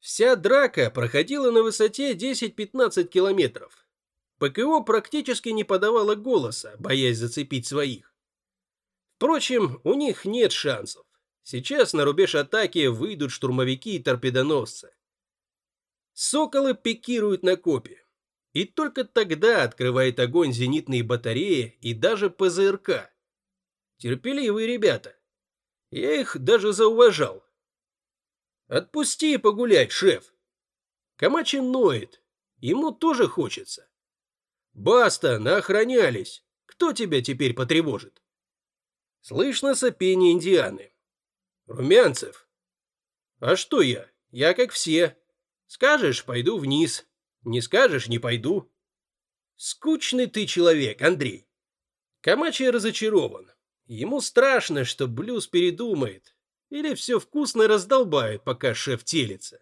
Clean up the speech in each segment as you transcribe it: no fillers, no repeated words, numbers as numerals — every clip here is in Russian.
Вся драка проходила на высоте 10-15 километров. ПКО практически не подавало голоса, боясь зацепить своих. Впрочем, у них нет шансов. Сейчас на рубеж атаки выйдут штурмовики и торпедоносцы. Соколы пикируют на копе. И только тогда открывает огонь зенитные батареи и даже ПЗРК. Терпеливые ребята. Я их даже зауважал. Отпусти погулять, шеф. Камачи ноет. Ему тоже хочется. Баста, наохранялись. Кто тебя теперь потревожит? Слышно сопение Индианы. Румянцев. А что я? Я как все. Скажешь, пойду вниз. Не скажешь, не пойду. Скучный ты человек, Андрей. Камачи разочарован. Ему страшно, что Блюз передумает. Или все вкусно раздолбают, пока шеф телится.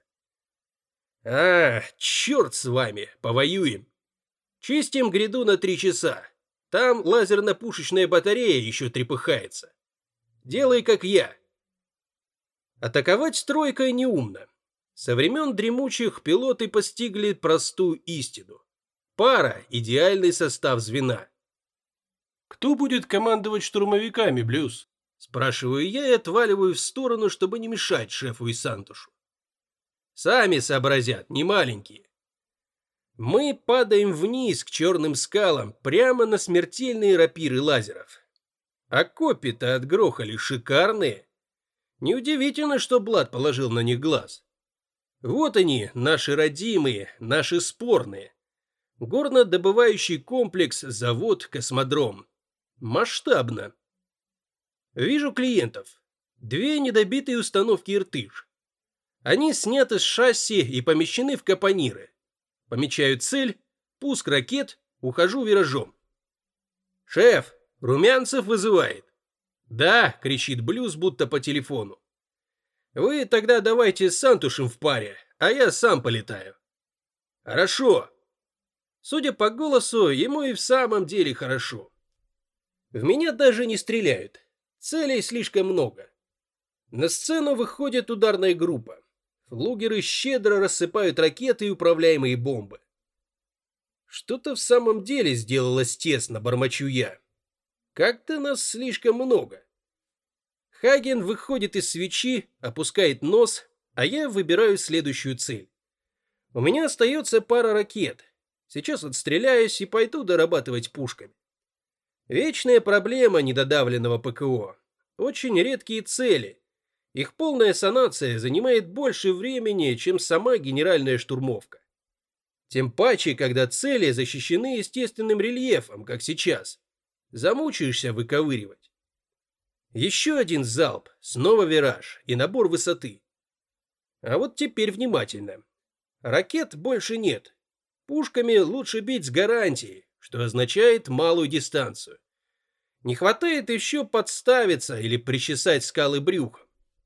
Черт с вами, повоюем. Чистим гряду на 3 часа. Там лазерно-пушечная батарея еще трепыхается. Делай, как я. Атаковать тройкой неумно. Со времен дремучих пилоты постигли простую истину. Пара – идеальный состав звена. «Кто будет командовать штурмовиками, Блюз?» Спрашиваю я и отваливаю в сторону, чтобы не мешать шефу и Сантушу. Сами сообразят, не маленькие. Мы падаем вниз к черным скалам, прямо на смертельные рапиры лазеров. А копья-то отгрохали шикарные. Неудивительно, что Блад положил на них глаз. Вот они, наши родимые, наши спорные. Горнодобывающий комплекс, завод, космодром. Масштабно. Вижу клиентов. 2 недобитые установки «Иртыш». Они сняты с шасси и помещены в капониры. Помечаю цель, пуск ракет, ухожу виражом. «Шеф, Румянцев вызывает». «Да», — кричит Блюз, будто по телефону. «Вы тогда давайте с Сантушем в паре, а я сам полетаю». «Хорошо». Судя по голосу, ему и в самом деле хорошо. В меня даже не стреляют. Целей слишком много. На сцену выходит ударная группа. Флугеры щедро рассыпают ракеты и управляемые бомбы. Что-то в самом деле сделалось тесно, бормочу я. Как-то нас слишком много. Хаген выходит из свечи, опускает нос, а я выбираю следующую цель. У меня остается пара ракет. Сейчас отстреляюсь и пойду дорабатывать пушками. Вечная проблема недодавленного ПКО. Очень редкие цели. Их полная санация занимает больше времени, чем сама генеральная штурмовка. Тем паче, когда цели защищены естественным рельефом, как сейчас. Замучаешься выковыривать. Еще один залп, снова вираж и набор высоты. А вот теперь внимательно. Ракет больше нет. Пушками лучше бить с гарантией, что означает малую дистанцию. Не хватает еще подставиться или причесать скалы брюхом.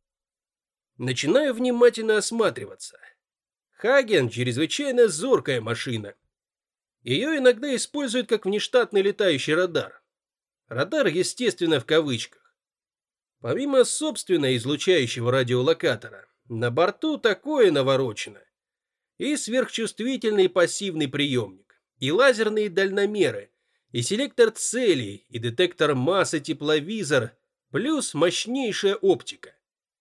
Начинаю внимательно осматриваться. Хаген – чрезвычайно зоркая машина. Ее иногда используют как внештатный летающий радар. Радар, естественно, в кавычках. Помимо собственно излучающего радиолокатора, на борту такое наворочено. И сверхчувствительный пассивный приемник, и лазерные дальномеры, и селектор целей, и детектор массы тепловизор, плюс мощнейшая оптика.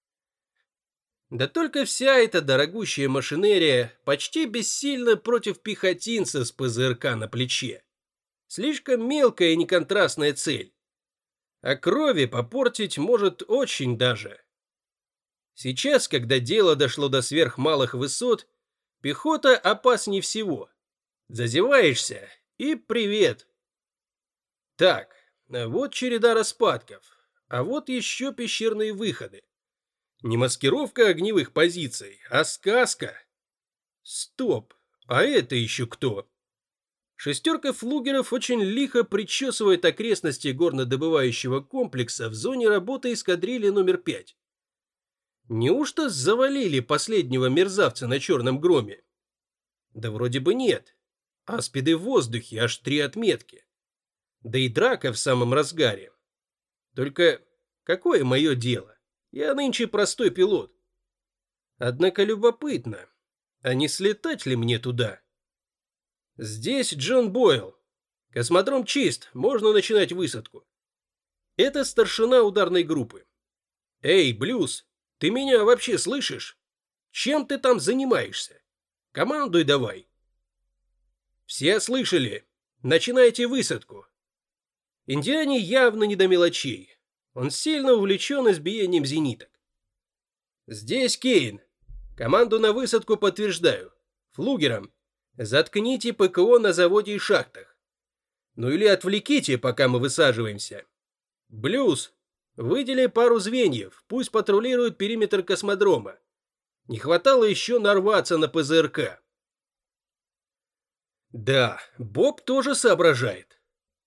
Да только вся эта дорогущая машинерия почти бессильна против пехотинца с ПЗРК на плече. Слишком мелкая и неконтрастная цель. А крови попортить может очень даже. Сейчас, когда дело дошло до сверхмалых высот, пехота опаснее всего. Зазеваешься и привет. Так, вот череда распадков, а вот еще пещерные выходы. Не маскировка огневых позиций, а сказка. Стоп, а это еще кто? Шестерка флугеров очень лихо причесывает окрестности горнодобывающего комплекса в зоне работы эскадрильи номер 5. Неужто завалили последнего мерзавца на черном громе? Да вроде бы нет. Аспиды в воздухе, аж 3 отметки. Да и драка в самом разгаре. Только какое мое дело? Я нынче простой пилот. Однако любопытно, А не слетать ли мне туда? Здесь Джон Бойл. Космодром чист, можно начинать высадку. Это старшина ударной группы. Эй, Блюз, ты меня вообще слышишь? Чем ты там занимаешься? Командуй давай. Все слышали. Начинайте высадку. Индиане явно не до мелочей. Он сильно увлечен избиением зениток. Здесь Кейн. Команду на высадку подтверждаю. Флугерам. Заткните ПКО на заводе и шахтах. Ну или отвлеките, пока мы высаживаемся. Блюз, выдели пару звеньев, пусть патрулируют периметр космодрома. Не хватало еще нарваться на ПЗРК. Да, Боб тоже соображает.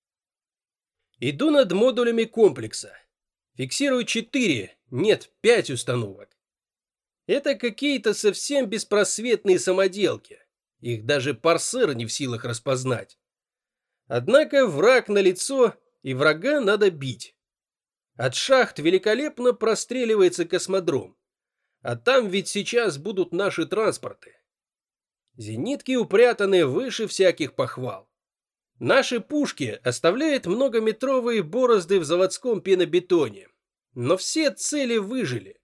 Иду над модулями комплекса. Фиксирую 4, нет, 5 установок. Это какие-то совсем беспросветные самоделки. Их даже парсер не в силах распознать. Однако враг налицо, и врага надо бить. От шахт великолепно простреливается космодром. А там ведь сейчас будут наши транспорты. Зенитки упрятаны выше всяких похвал. Наши пушки оставляют многометровые борозды в заводском пенобетоне. Но все цели выжили.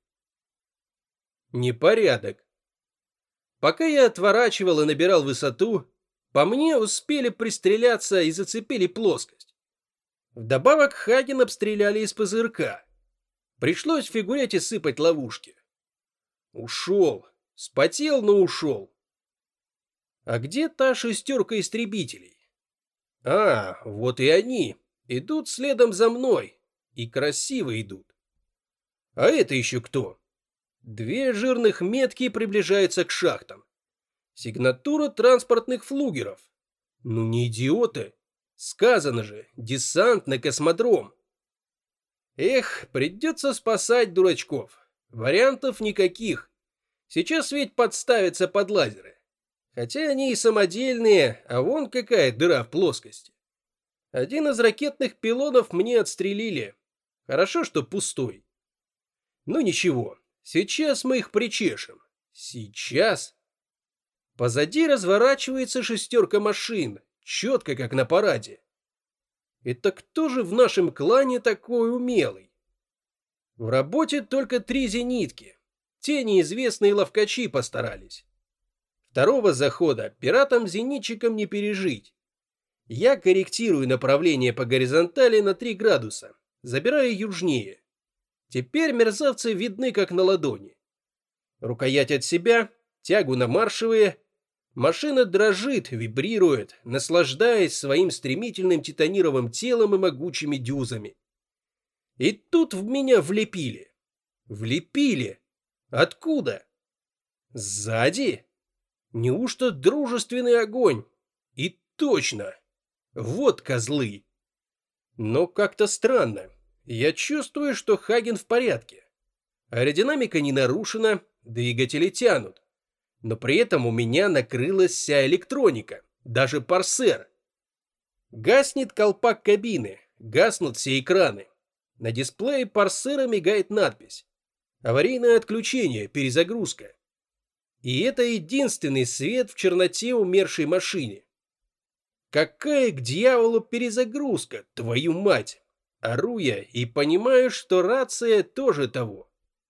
Непорядок. Пока я отворачивал и набирал высоту, по мне успели пристреляться и зацепили плоскость. Вдобавок Хаген обстреляли из ПЗРК. Пришлось в фигурете сыпать ловушки. Ушел. Спотел, но ушел. А где та шестерка истребителей? А, вот и они. Идут следом за мной. И красиво идут. А это еще кто? 2 жирных метки приближаются к шахтам. Сигнатура транспортных флугеров. Ну не идиоты. Сказано же, десант на космодром. Эх, придется спасать дурачков. Вариантов никаких. Сейчас ведь подставятся под лазеры. Хотя они и самодельные, а вон какая дыра в плоскости. Один из ракетных пилонов мне отстрелили. Хорошо, что пустой. Ну ничего. Сейчас мы их причешем. Сейчас. Позади разворачивается шестерка машин, четко как на параде. Это кто же в нашем клане такой умелый? В работе только 3 зенитки. Те неизвестные ловкачи постарались. Второго захода пиратам-зенитчикам не пережить. Я корректирую направление по горизонтали на 3 градуса, забираю южнее. Теперь мерзавцы видны как на ладони. Рукоять от себя, тягу на маршевые. Машина дрожит, вибрирует, наслаждаясь своим стремительным титанировым телом и могучими дюзами. И тут в меня влепили. Влепили. Откуда? Сзади? Неужто дружественный огонь? И точно. Вот козлы. Но как-то странно. Я чувствую, что Хаген в порядке. Аэродинамика не нарушена, двигатели тянут. Но при этом у меня накрылась вся электроника, даже парсер. Гаснет колпак кабины, гаснут все экраны. На дисплее парсера мигает надпись: аварийное отключение, перезагрузка. И это единственный свет в черноте умершей машине. Какая к дьяволу перезагрузка, твою мать! Ору я и понимаю, что рация тоже того.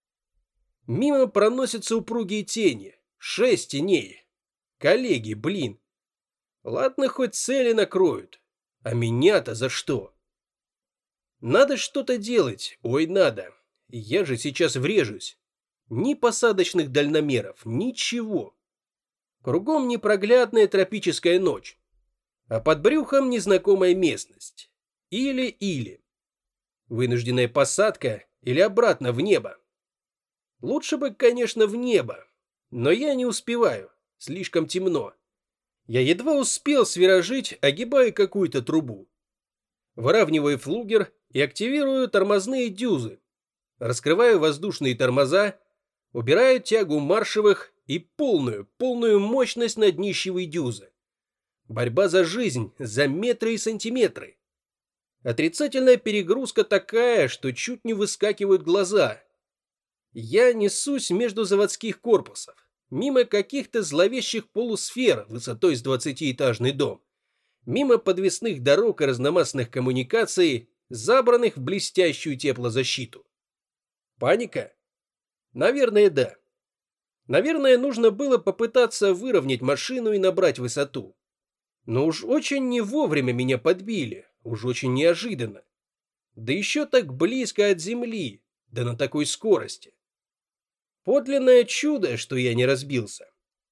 Мимо проносятся упругие тени, 6 теней. Коллеги, блин. Ладно, хоть цели накроют. А меня-то за что? Надо что-то делать, ой, надо. Я же сейчас врежусь. Ни посадочных дальномеров, ничего. Кругом непроглядная тропическая ночь. А под брюхом незнакомая местность. Или. Вынужденная посадка или обратно в небо. Лучше бы, конечно, в небо. Но я не успеваю. Слишком темно. Я едва успел свиражить, огибая какую-то трубу. Выравниваю флугер и активирую тормозные дюзы. Раскрываю воздушные тормоза, убираю тягу маршевых и полную мощность на днищевой дюзы. Борьба за жизнь, за метры и сантиметры. Отрицательная перегрузка такая, что чуть не выскакивают глаза. Я несусь между заводских корпусов. мимо каких-то зловещих полусфер высотой с 20-этажный дом, мимо подвесных дорог и разномастных коммуникаций, забранных в блестящую теплозащиту. Паника? Наверное, да. Наверное, нужно было попытаться выровнять машину и набрать высоту. Но уж очень не вовремя меня подбили, уж очень неожиданно. Да еще так близко от земли, да на такой скорости. Подлинное чудо, что я не разбился.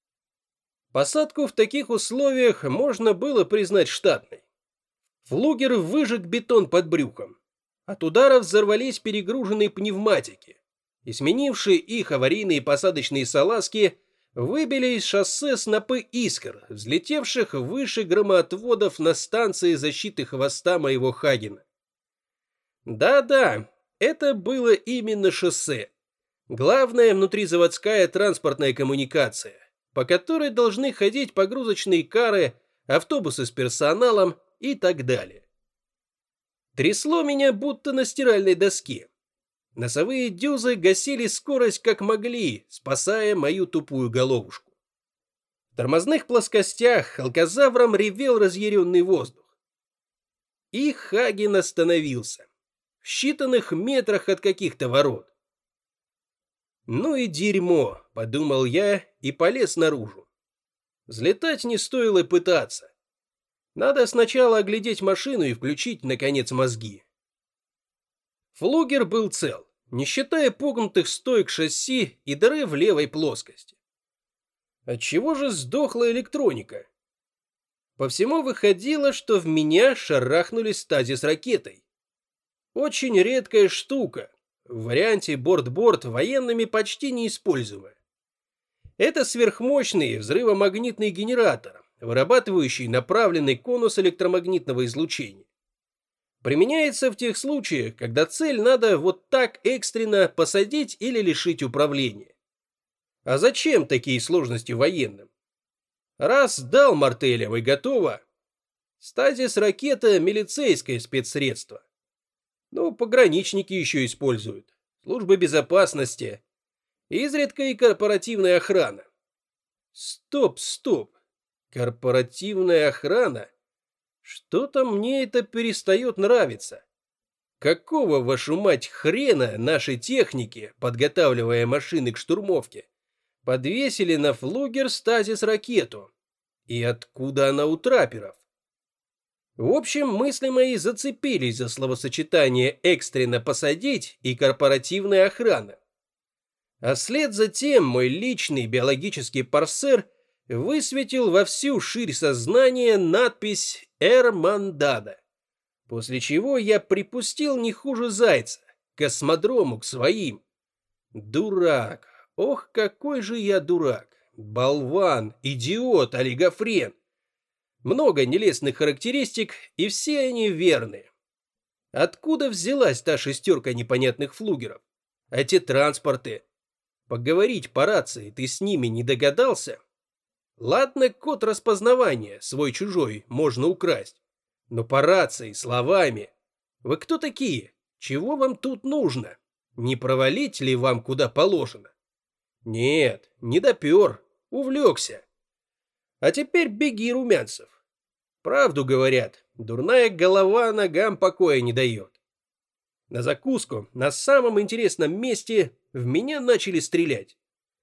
Посадку в таких условиях можно было признать штатной. Флугер выжег бетон под брюхом. От удара взорвались перегруженные пневматики, и сменившие их аварийные посадочные салазки выбили из шоссе снопы искр, взлетевших выше громоотводов на станции защиты хвоста моего Хагена. Да-да, это было именно шоссе. Главная внутризаводская транспортная коммуникация, по которой должны ходить погрузочные кары, автобусы с персоналом и так далее. Трясло меня будто на стиральной доске. Носовые дюзы гасили скорость как могли, спасая мою тупую головушку. В тормозных плоскостях алкозавром ревел разъяренный воздух. И Хаген остановился. В считанных метрах от каких-то ворот. «Ну и дерьмо», — подумал я и полез наружу. Взлетать не стоило пытаться. Надо сначала оглядеть машину и включить, наконец, мозги. Флугер был цел, не считая погнутых стоек шасси и дыры в левой плоскости. Отчего же сдохла электроника? По всему выходило, что в меня шарахнули стазис ракетой. Очень редкая штука, в варианте борт-борт военными почти неиспользуемая. Это сверхмощный взрывомагнитный генератор, вырабатывающий направленный конус электромагнитного излучения. Применяется в тех случаях, когда цель надо вот так экстренно посадить или лишить управления. А зачем такие сложности военным? Раз дал Мартелям и готово. Стазис ракета – милицейское спецсредство. Ну, пограничники еще используют, службы безопасности, изредка и корпоративная охрана. Стоп, корпоративная охрана? Что-то мне это перестает нравиться. Какого, вашу мать, хрена наши техники, подготавливая машины к штурмовке, подвесили на флугер стазис-ракету? И откуда она у трапперов? В общем, мысли мои зацепились за словосочетание «экстренно посадить» и «корпоративная охрана». А вслед за тем мой личный биологический парсер высветил во всю ширь сознания надпись «Эрмандада», после чего я припустил не хуже зайца, к космодрому, к своим. Дурак, ох, какой же я дурак, болван, идиот, олигофрен. Много нелестных характеристик, и все они верные. Откуда взялась та шестерка непонятных флугеров? А те транспорты? Поговорить по рации ты с ними не догадался? Ладно, код распознавания, свой-чужой, можно украсть. Но по рации, словами. Вы кто такие? Чего вам тут нужно? Не провалить ли вам куда положено? Нет, не допер, увлекся. А теперь беги, Румянцев. Правду говорят, дурная голова ногам покоя не дает. На закуску, на самом интересном месте, в меня начали стрелять.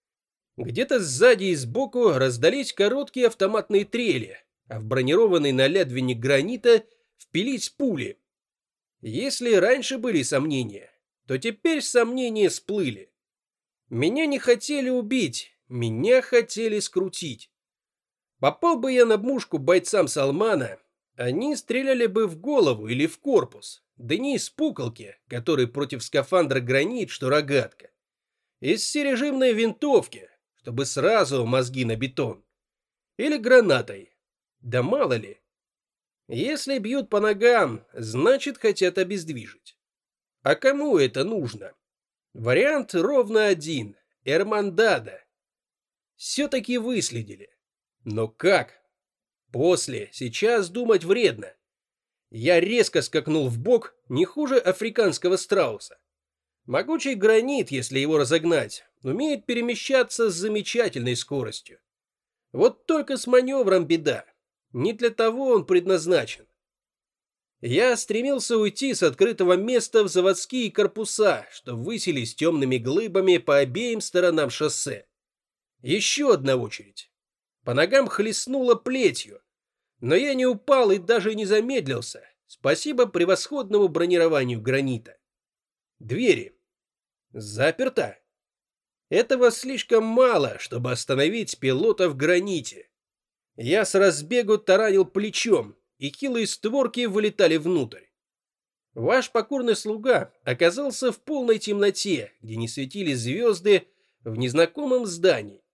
Где-то сзади и сбоку раздались короткие автоматные трели, а в бронированный налядвенник гранита впились пули. Если раньше были сомнения, то теперь сомнения сплыли. Меня не хотели убить, меня хотели скрутить. Попал бы я на мушку бойцам Салмана, они стреляли бы в голову или в корпус, да не из пуколки, который против скафандра гранит, что рогатка. Из всережимной винтовки, чтобы сразу мозги на бетон. Или гранатой. Да мало ли. Если бьют по ногам, значит хотят обездвижить. А кому это нужно? Вариант ровно один. Эрмандада. Все-таки выследили. Но как? После, сейчас думать вредно. Я резко скакнул в бок, не хуже африканского страуса. Могучий гранит, если его разогнать, умеет перемещаться с замечательной скоростью. Вот только с маневром беда. Не для того он предназначен. Я стремился уйти с открытого места в заводские корпуса, что высились темными глыбами по обеим сторонам шоссе. Еще одна очередь. По ногам хлестнуло плетью, но я не упал и даже не замедлился. Спасибо превосходному бронированию гранита. Двери. Заперта. Этого слишком мало, чтобы остановить пилота в граните. Я с разбегу таранил плечом, и хилые створки вылетали внутрь. Ваш покорный слуга оказался в полной темноте, где не светили звезды, в незнакомом здании.